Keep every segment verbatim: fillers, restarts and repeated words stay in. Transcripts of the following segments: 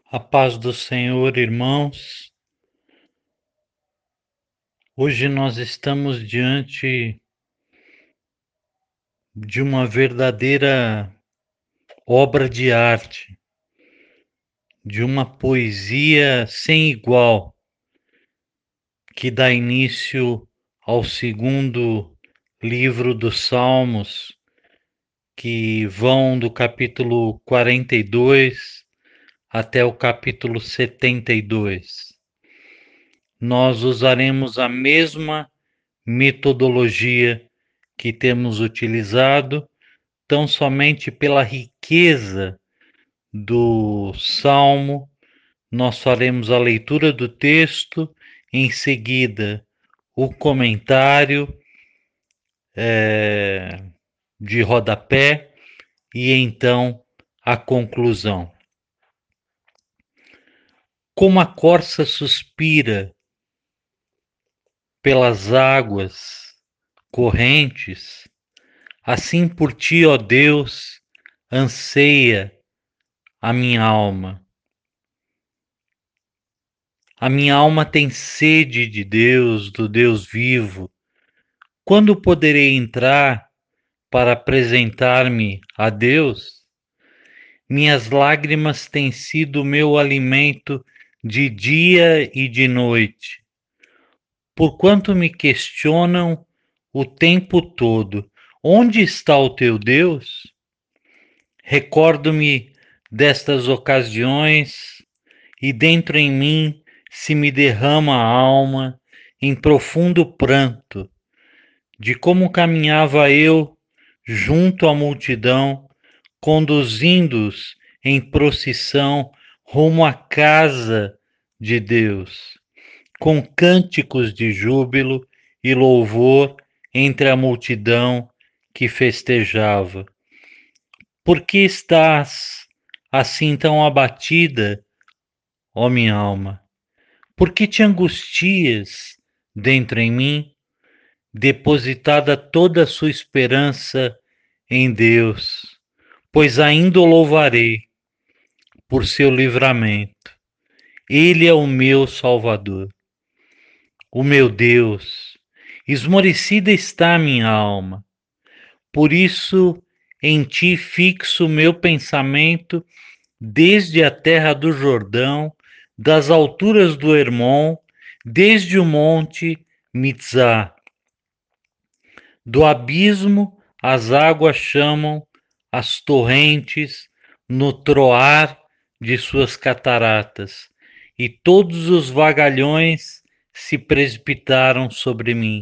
A paz do Senhor, irmãos. Hoje nós estamos diante de uma verdadeira obra de arte, de uma poesia sem igual, que dá início ao segundo livro dos Salmos, que vão do capítulo quarenta e dois até o capítulo setenta e dois. Nós usaremos a mesma metodologia que temos utilizado, tão somente pela riqueza do Salmo. Nós faremos a leitura do texto, em seguida o comentário é, de rodapé e então a conclusão. Como a corça suspira pelas águas correntes, assim por ti, ó Deus, anseia a minha alma. A minha alma tem sede de Deus, do Deus vivo. Quando poderei entrar para apresentar-me a Deus? Minhas lágrimas têm sido meu alimento de dia e de noite. Porquanto me questionam o tempo todo: onde está o teu Deus? Recordo-me destas ocasiões e dentro em mim se me derrama a alma em profundo pranto, de como caminhava eu junto à multidão, conduzindo-os em procissão rumo à casa de Deus, com cânticos de júbilo e louvor entre a multidão que festejava. Por que estás assim tão abatida, ó minha alma? Por que te angustias dentro em mim? Depositada toda a sua esperança em Deus, pois ainda o louvarei por seu livramento. Ele é o meu Salvador, o meu Deus. Esmorecida está a minha alma, por isso em ti fixo o meu pensamento desde a terra do Jordão, das alturas do Hermon, desde o monte Mitzá. Do abismo as águas chamam, as torrentes no troar de suas cataratas, e todos os vagalhões se precipitaram sobre mim.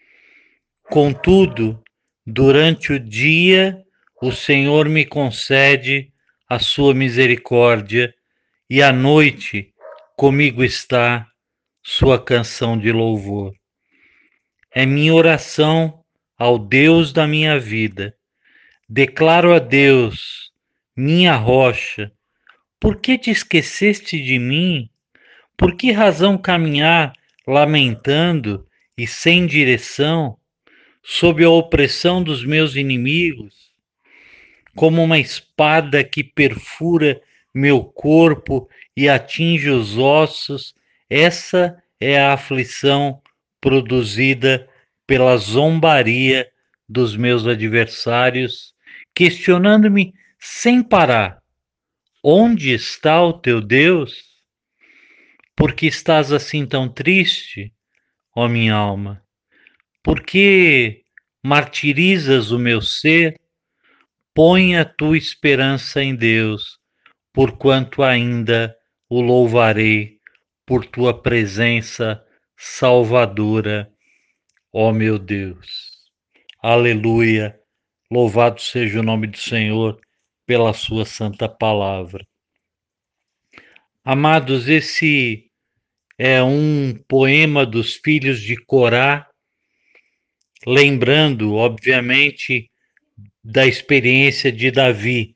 Contudo, durante o dia, o Senhor me concede a sua misericórdia, e à noite comigo está sua canção de louvor. É minha oração ao Deus da minha vida. Declaro a Deus, minha rocha: por que te esqueceste de mim? Por que razão caminhar lamentando e sem direção, sob a opressão dos meus inimigos? Como uma espada que perfura meu corpo e atinge os ossos, essa é a aflição produzida pela zombaria dos meus adversários, questionando-me sem parar: onde está o teu Deus? Por que estás assim tão triste, ó minha alma? Por que martirizas o meu ser? Põe a tua esperança em Deus, porquanto ainda o louvarei por tua presença salvadora, ó meu Deus. Aleluia, louvado seja o nome do Senhor pela sua santa palavra. Amados, esse é um poema dos filhos de Corá, lembrando, obviamente, da experiência de Davi.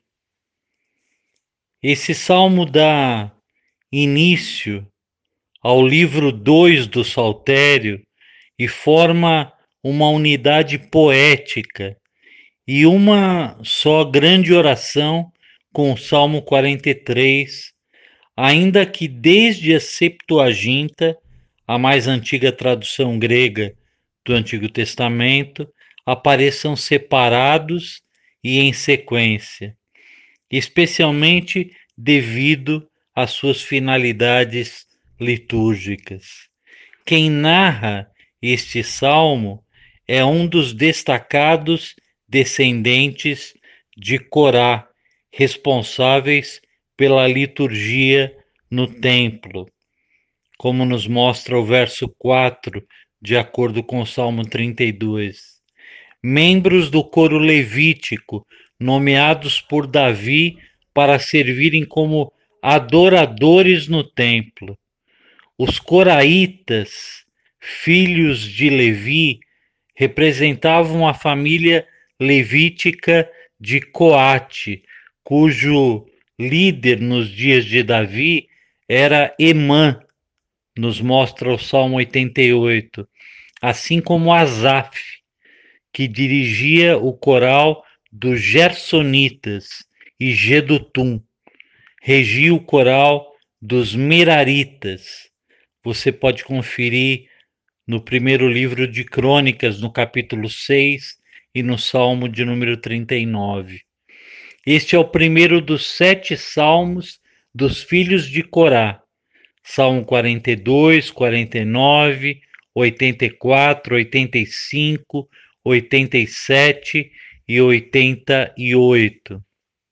Esse salmo dá início ao livro dois do Saltério e forma uma unidade poética e uma só grande oração com o Salmo quarenta e três, ainda que desde a Septuaginta, a mais antiga tradução grega do Antigo Testamento, apareçam separados e em sequência, especialmente devido às suas finalidades litúrgicas. Quem narra este salmo é um dos destacados descendentes de Corá, responsáveis pela liturgia no templo, como nos mostra o verso quatro, de acordo com o Salmo trinta e dois. Membros do coro levítico, nomeados por Davi para servirem como adoradores no templo. Os coraitas, filhos de Levi, representavam a família levítica de Coate, cujo líder nos dias de Davi era Emã, nos mostra o Salmo oitenta e oito, assim como Asaf, que dirigia o coral dos Gersonitas, e Gedutum, regia o coral dos Meraritas. Você pode conferir no primeiro livro de Crônicas, no capítulo seis, e no Salmo de número trinta e nove. Este é o primeiro dos sete salmos dos filhos de Corá. Salmo quarenta e dois, quarenta e nove, oitenta e quatro, oitenta e cinco, oitenta e sete e oitenta e oito.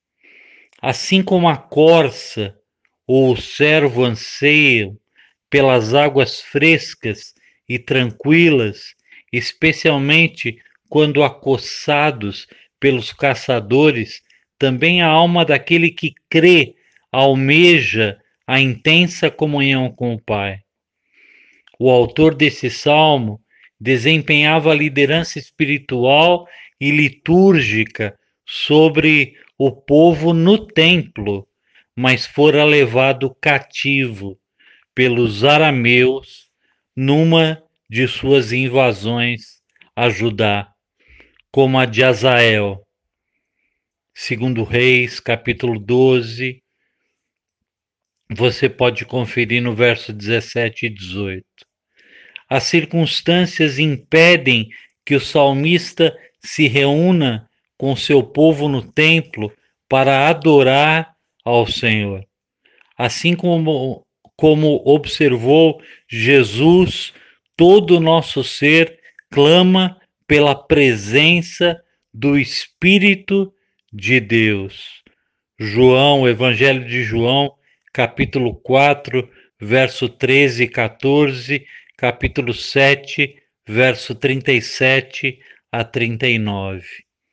Assim como a corça ou o cervo anseiam pelas águas frescas e tranquilas, especialmente quando acossados pelos caçadores, também a alma daquele que crê almeja a intensa comunhão com o Pai. O autor desse salmo desempenhava a liderança espiritual e litúrgica sobre o povo no templo, mas fora levado cativo pelos arameus numa de suas invasões a Judá, como a de Azael. Segundo Reis, capítulo doze, você pode conferir no verso dezessete e dezoito. As circunstâncias impedem que o salmista se reúna com seu povo no templo para adorar ao Senhor. Assim como, como observou Jesus, todo o nosso ser clama pela presença do Espírito de Deus. João, o Evangelho de João, capítulo quatro, verso treze e quatorze, capítulo sete, verso trinta e sete a trinta e nove.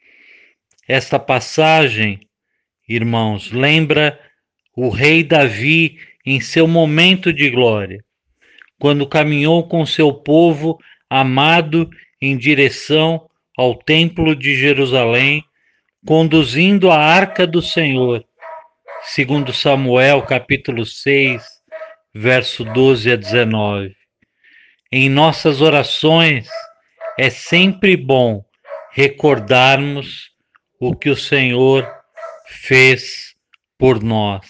Esta passagem, irmãos, lembra o rei Davi em seu momento de glória, quando caminhou com seu povo amado em direção ao templo de Jerusalém, conduzindo a arca do Senhor, segundo Samuel, capítulo seis, verso doze a dezenove. Em nossas orações é sempre bom recordarmos o que o Senhor fez por nós.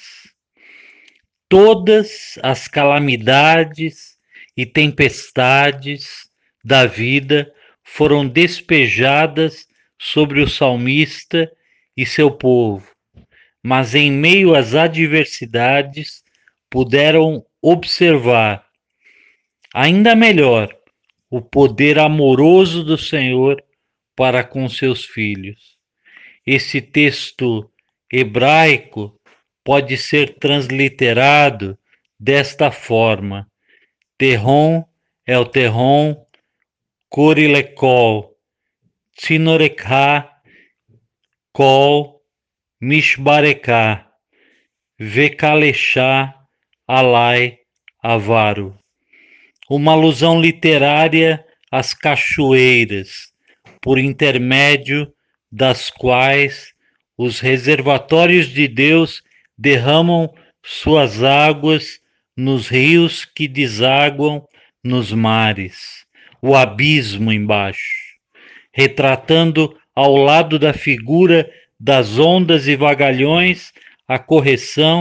Todas as calamidades e tempestades da vida foram despejadas sobre o salmista e seu povo, mas em meio às adversidades puderam observar, ainda melhor, o poder amoroso do Senhor para com seus filhos. Esse texto hebraico pode ser transliterado desta forma: Terron é o Terron, Corilekol, Tsinorekha, Kol, Mishbarekah, Vekalechá, Alai, Avaro. Uma alusão literária às cachoeiras, por intermédio das quais os reservatórios de Deus derramam suas águas nos rios que desaguam nos mares, o abismo embaixo, retratando ao lado da figura das ondas e vagalhões a correção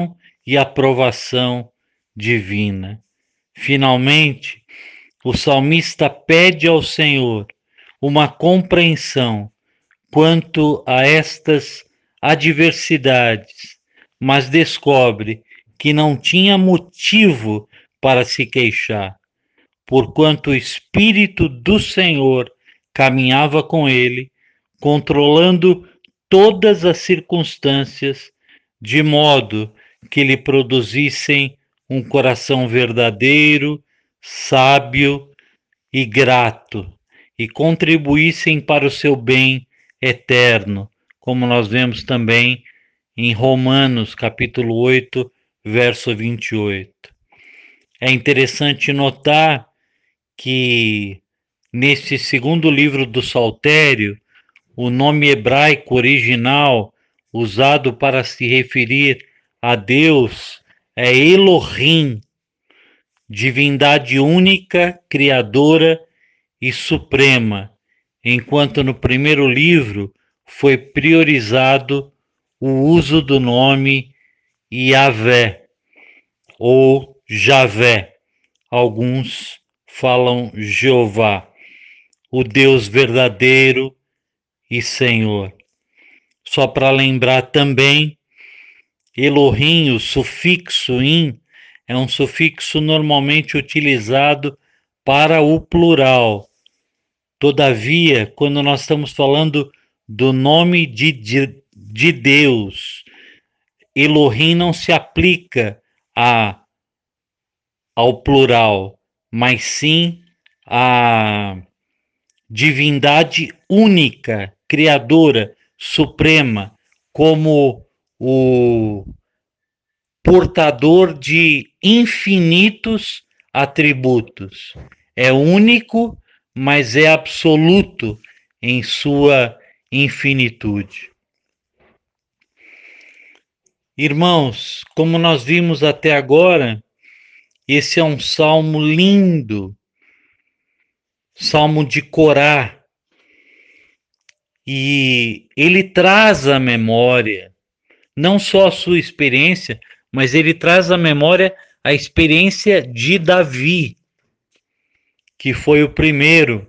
e aprovação divina. Finalmente, o salmista pede ao Senhor uma compreensão quanto a estas adversidades, mas descobre que não tinha motivo para se queixar, porquanto o Espírito do Senhor caminhava com ele, controlando todas as circunstâncias, de modo que lhe produzissem um coração verdadeiro, sábio e grato, e contribuíssem para o seu bem eterno, como nós vemos também em Romanos, capítulo oito, verso vinte e oito. É interessante notar que neste segundo livro do Saltério, o nome hebraico original usado para se referir a Deus é Elohim, divindade única, criadora e suprema, enquanto no primeiro livro foi priorizado o uso do nome Yahvé ou Javé. Alguns falam Jeová, o Deus verdadeiro e Senhor. Só para lembrar também, Elohim, o sufixo in, é um sufixo normalmente utilizado para o plural. Todavia, quando nós estamos falando do nome de, de, de Deus, Elohim não se aplica a, ao plural, mas sim a divindade única, criadora, suprema, como o portador de infinitos atributos. É único, mas é absoluto em sua infinitude. Irmãos, como nós vimos até agora, esse é um salmo lindo, salmo de Corá, e ele traz à memória não só a sua experiência, mas ele traz à memória a experiência de Davi, que foi o primeiro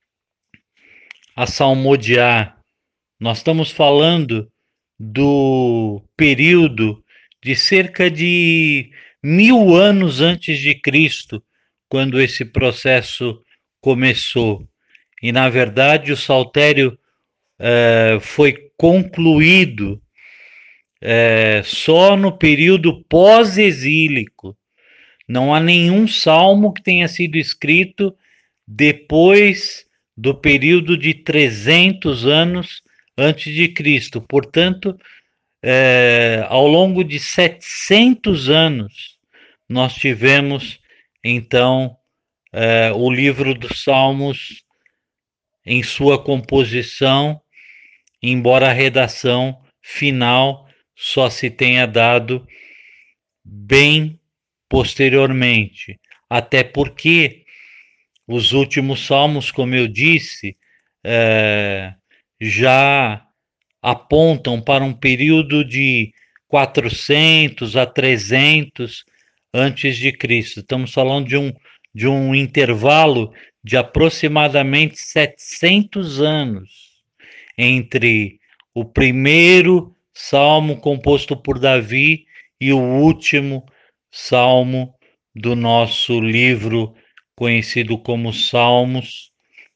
a salmodiar. Nós estamos falando do período de cerca de mil anos antes de Cristo, quando esse processo começou. E, na verdade, o saltério eh, foi concluído eh, só no período pós-exílico. Não há nenhum salmo que tenha sido escrito depois do período de trezentos anos antes de Cristo. Portanto, é, ao longo de setecentos anos, nós tivemos, então, é, o livro dos Salmos em sua composição, embora a redação final só se tenha dado bem posteriormente. Até porque os últimos salmos, como eu disse, é, já apontam para um período de quatrocentos a trezentos antes de Cristo. Estamos falando de um, de um intervalo de aproximadamente setecentos anos entre o primeiro salmo composto por Davi e o último salmo do nosso livro conhecido como Salmos,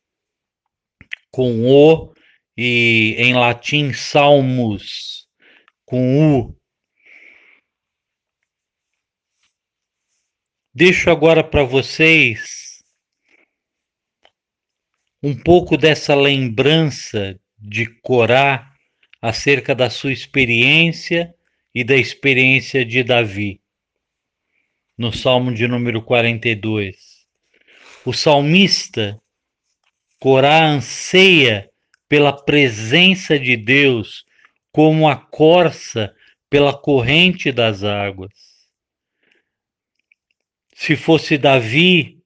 com O, e em latim Salmus, com U. Deixo agora para vocês um pouco dessa lembrança de Corá acerca da sua experiência e da experiência de Davi. No Salmo de número quarenta e dois. O salmista Corá anseia pela presença de Deus como a corça pela corrente das águas. Se fosse Davi,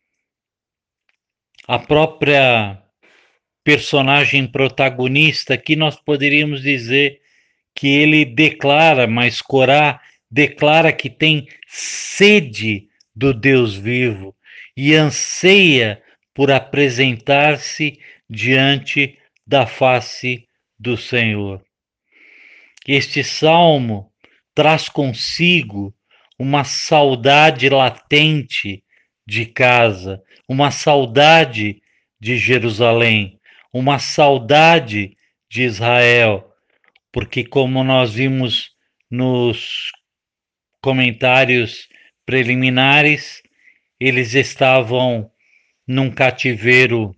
a própria personagem protagonista, aqui nós poderíamos dizer que ele declara, mas Corá declara que tem sede do Deus vivo e anseia por apresentar-se diante da face do Senhor. Este salmo traz consigo uma saudade latente de casa, uma saudade de Jerusalém, uma saudade de Israel, porque, como nós vimos nos comentários preliminares, eles estavam num cativeiro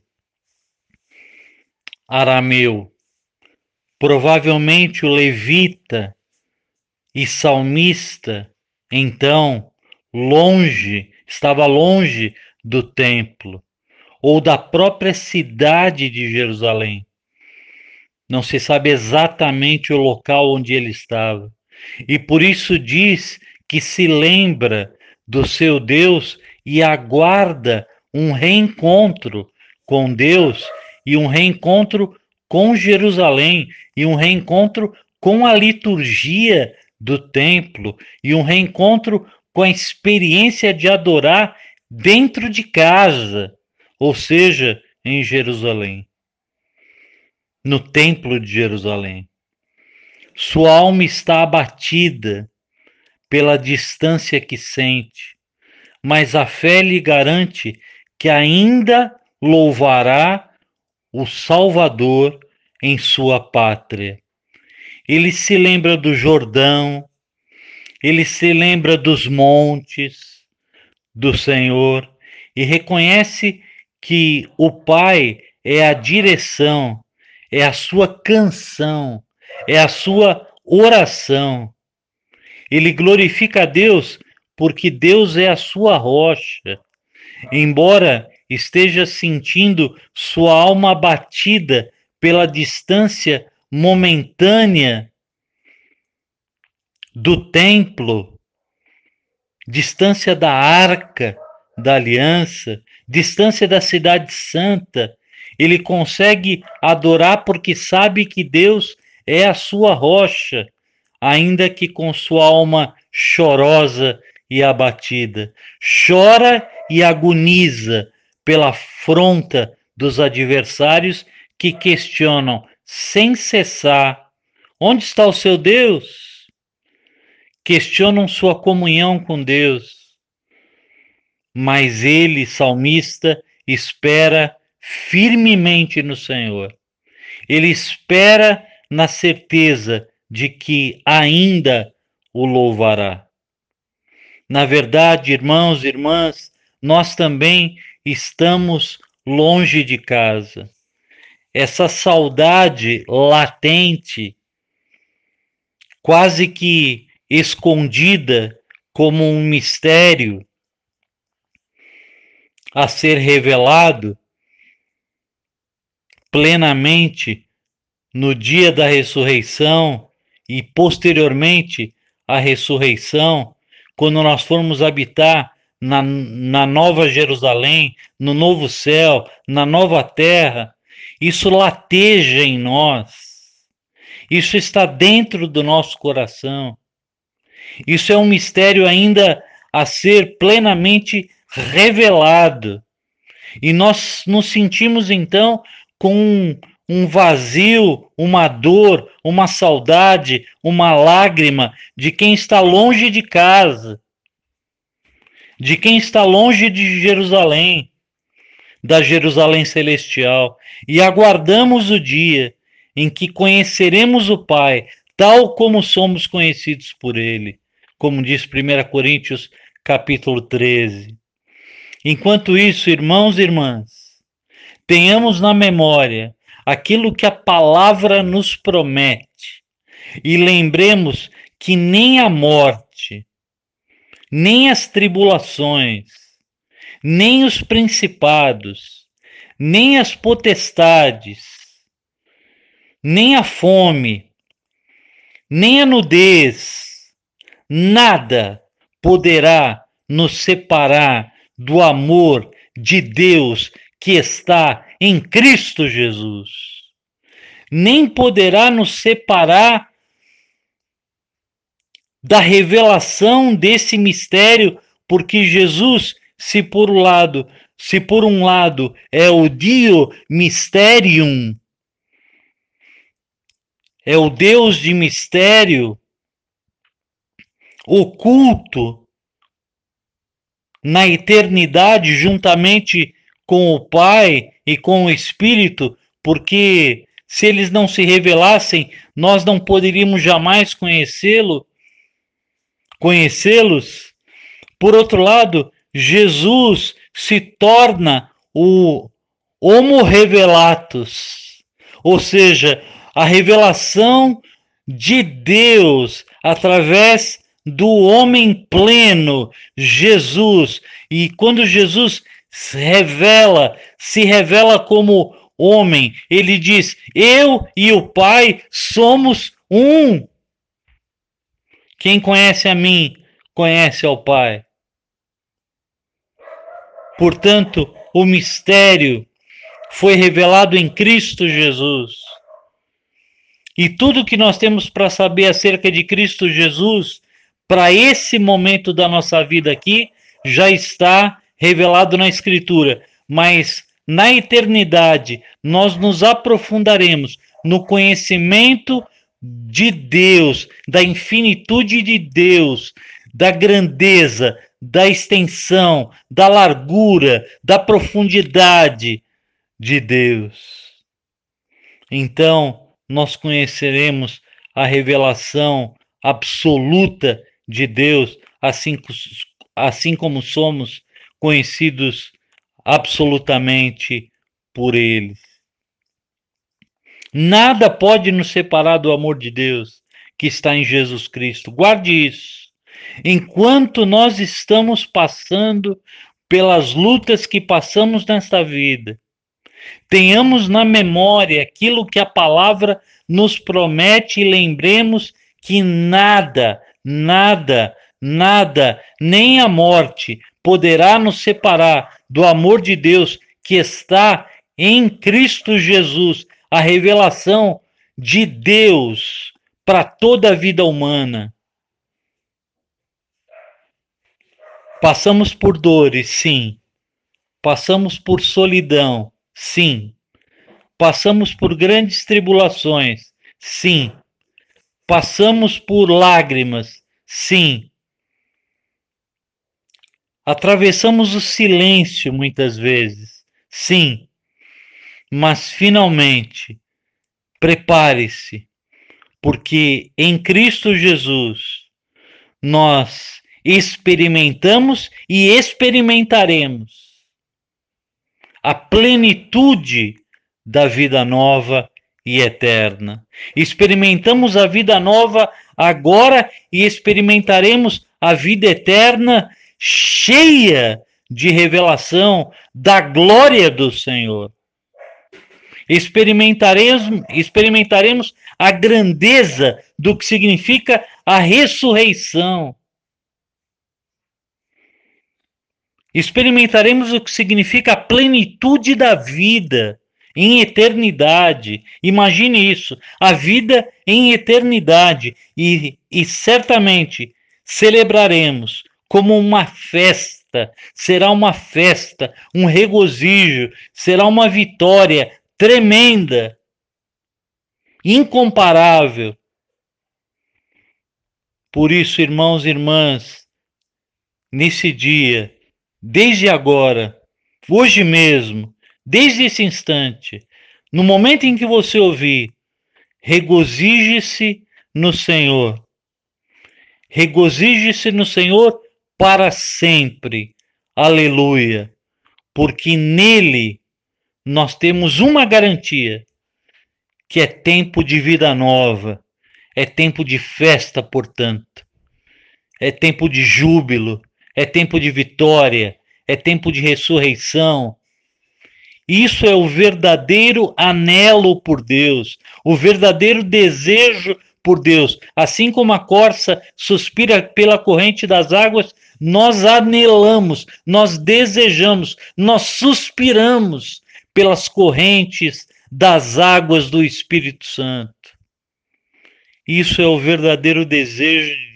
arameu. Provavelmente o levita e salmista, então, longe, estava longe do templo ou da própria cidade de Jerusalém. Não se sabe exatamente o local onde ele estava. E por isso diz que se lembra do seu Deus e aguarda um reencontro com Deus e um reencontro com Jerusalém e um reencontro com a liturgia do templo e um reencontro com a experiência de adorar dentro de casa, ou seja, em Jerusalém, no templo de Jerusalém. Sua alma está abatida pela distância que sente, mas a fé lhe garante que ainda louvará o Salvador em sua pátria. Ele se lembra do Jordão, ele se lembra dos montes do Senhor e reconhece que o Pai é a direção, é a sua canção, é a sua oração. Ele glorifica a Deus porque Deus é a sua rocha. Embora esteja sentindo sua alma abatida pela distância momentânea do templo, distância da arca da aliança, distância da cidade santa, ele consegue adorar porque sabe que Deus é a sua rocha, ainda que com sua alma chorosa e abatida. Chora e agoniza pela afronta dos adversários que questionam sem cessar: onde está o seu Deus? Questionam sua comunhão com Deus. Mas ele, salmista, espera firmemente no Senhor. Ele espera na certeza de que ainda o louvará. Na verdade, irmãos e irmãs, nós também estamos longe de casa. Essa saudade latente, quase que escondida como um mistério a ser revelado plenamente no dia da ressurreição e posteriormente à ressurreição, quando nós formos habitar na, na Nova Jerusalém, no novo céu, na nova terra, isso lateja em nós, isso está dentro do nosso coração, isso é um mistério ainda a ser plenamente revelado, e nós nos sentimos então com um, um vazio, uma dor, uma saudade, uma lágrima de quem está longe de casa, de quem está longe de Jerusalém, da Jerusalém celestial, e aguardamos o dia em que conheceremos o Pai, tal como somos conhecidos por Ele, como diz primeira Coríntios capítulo treze. Enquanto isso, irmãos e irmãs, tenhamos na memória aquilo que a palavra nos promete e lembremos que nem a morte, nem as tribulações, nem os principados, nem as potestades, nem a fome, nem a nudez, nada poderá nos separar do amor de Deus que está em Cristo Jesus. Nem poderá nos separar da revelação desse mistério, porque Jesus, se por um lado, se por um lado é o Dio Mysterium, é o Deus de mistério, oculto na eternidade, juntamente com o Pai e com o Espírito, porque se eles não se revelassem, nós não poderíamos jamais conhecê-lo, conhecê-los. Por outro lado, Jesus se torna o Homo Revelatus, ou seja, a revelação de Deus através do homem pleno, Jesus. E quando Jesus se revela, se revela como homem, ele diz: eu e o Pai somos um. Quem conhece a mim, conhece ao Pai. Portanto, o mistério foi revelado em Cristo Jesus. E tudo que nós temos para saber acerca de Cristo Jesus, para esse momento da nossa vida aqui, já está revelado na Escritura. Mas na eternidade, nós nos aprofundaremos no conhecimento de Deus, da infinitude de Deus, da grandeza, da extensão, da largura, da profundidade de Deus. Então, nós conheceremos a revelação absoluta de Deus, assim, assim como somos conhecidos absolutamente por Ele. Nada pode nos separar do amor de Deus que está em Jesus Cristo. Guarde isso. Enquanto nós estamos passando pelas lutas que passamos nesta vida, tenhamos na memória aquilo que a palavra nos promete e lembremos que nada, nada, nada, nem a morte poderá nos separar do amor de Deus que está em Cristo Jesus, a revelação de Deus para toda a vida humana. Passamos por dores, sim. Passamos por solidão, sim. Passamos por grandes tribulações, sim. Passamos por lágrimas, sim. Atravessamos o silêncio muitas vezes, sim. Mas finalmente, prepare-se, porque em Cristo Jesus nós experimentamos e experimentaremos a plenitude da vida nova e eterna. Experimentamos a vida nova agora e experimentaremos a vida eterna cheia de revelação da glória do Senhor. Experimentaremos, experimentaremos a grandeza do que significa a ressurreição. Experimentaremos o que significa a plenitude da vida em eternidade. Imagine isso, a vida em eternidade. E, e certamente celebraremos como uma festa, será uma festa, um regozijo, será uma vitória tremenda, incomparável. Por isso, irmãos e irmãs, nesse dia, desde agora, hoje mesmo, desde esse instante, no momento em que você ouvir, regozije-se no Senhor. Regozije-se no Senhor para sempre. Aleluia. Porque nele nós temos uma garantia, que é tempo de vida nova, é tempo de festa, portanto, é tempo de júbilo, é tempo de vitória, é tempo de ressurreição. Isso é o verdadeiro anelo por Deus, o verdadeiro desejo por Deus. Assim como a corça suspira pela corrente das águas, nós anelamos, nós desejamos, nós suspiramos pelas correntes das águas do Espírito Santo. Isso é o verdadeiro desejo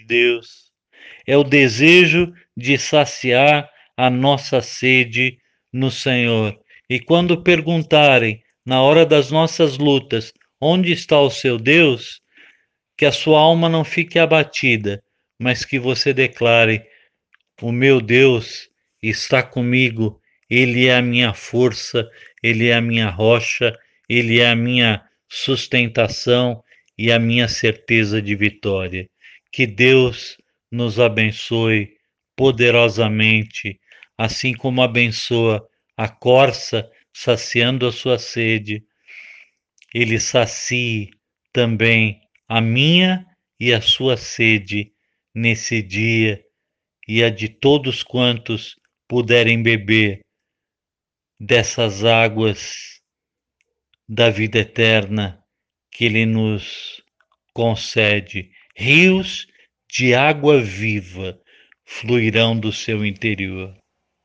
Deus. É o desejo de saciar a nossa sede no Senhor. E quando perguntarem, na hora das nossas lutas, onde está o seu Deus, que a sua alma não fique abatida, mas que você declare: o meu Deus está comigo, Ele é a minha força, Ele é a minha rocha, Ele é a minha sustentação e a minha certeza de vitória. Que Deus nos abençoe poderosamente, assim como abençoa a corça, saciando a sua sede, Ele sacie também a minha e a sua sede nesse dia, e a de todos quantos puderem beber dessas águas da vida eterna que Ele nos concede. Rios de água viva fluirão do seu interior.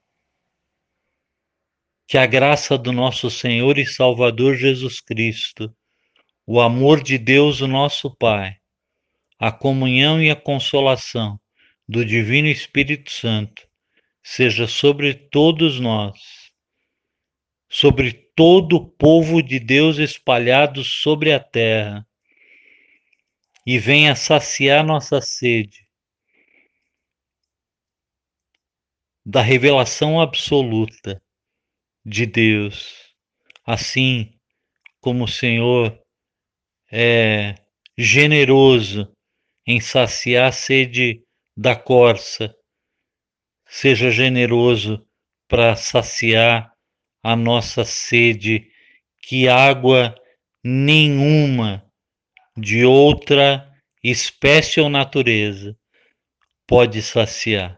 Que a graça do nosso Senhor e Salvador Jesus Cristo, o amor de Deus, o nosso Pai, a comunhão e a consolação do Divino Espírito Santo seja sobre todos nós, sobre todo o povo de Deus espalhado sobre a terra, e venha saciar nossa sede da revelação absoluta de Deus, assim como o Senhor é generoso em saciar a sede da corça. Seja generoso para saciar a nossa sede, que água nenhuma de outra espécie ou natureza pode saciar.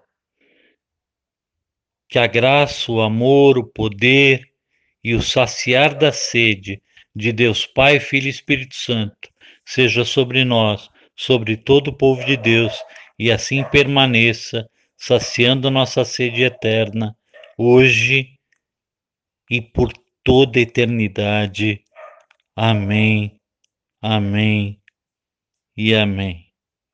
Que a graça, o amor, o poder e o saciar da sede de Deus Pai, Filho e Espírito Santo seja sobre nós, sobre todo o povo de Deus, e assim permaneça, saciando nossa sede eterna, hoje e por toda a eternidade. Amém, amém e amém.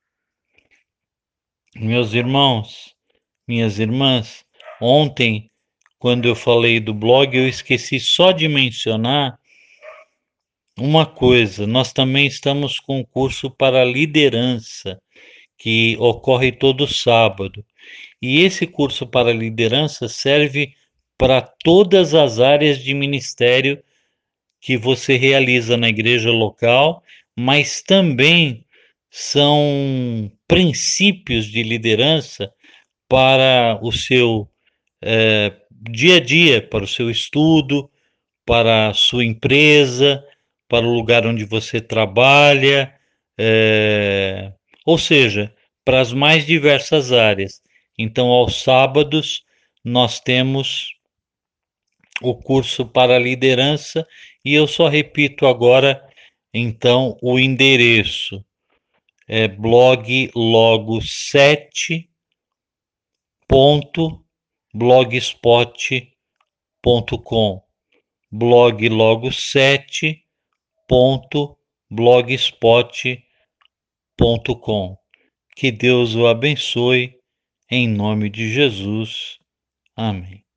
Meus irmãos, minhas irmãs, ontem, quando eu falei do blog, eu esqueci só de mencionar uma coisa. Nós também estamos com um curso para liderança, que ocorre todo sábado. E esse curso para liderança serve para todas as áreas de ministério que você realiza na igreja local, mas também são princípios de liderança para o seu é, dia a dia, para o seu estudo, para a sua empresa, para o lugar onde você trabalha, é, ou seja, para as mais diversas áreas. Então, aos sábados, nós temos o curso para liderança, e eu só repito agora, então, o endereço é blog logo sete ponto blogspot ponto com, blog logo sete ponto blogspot ponto com. Que Deus o abençoe, em nome de Jesus. Amém.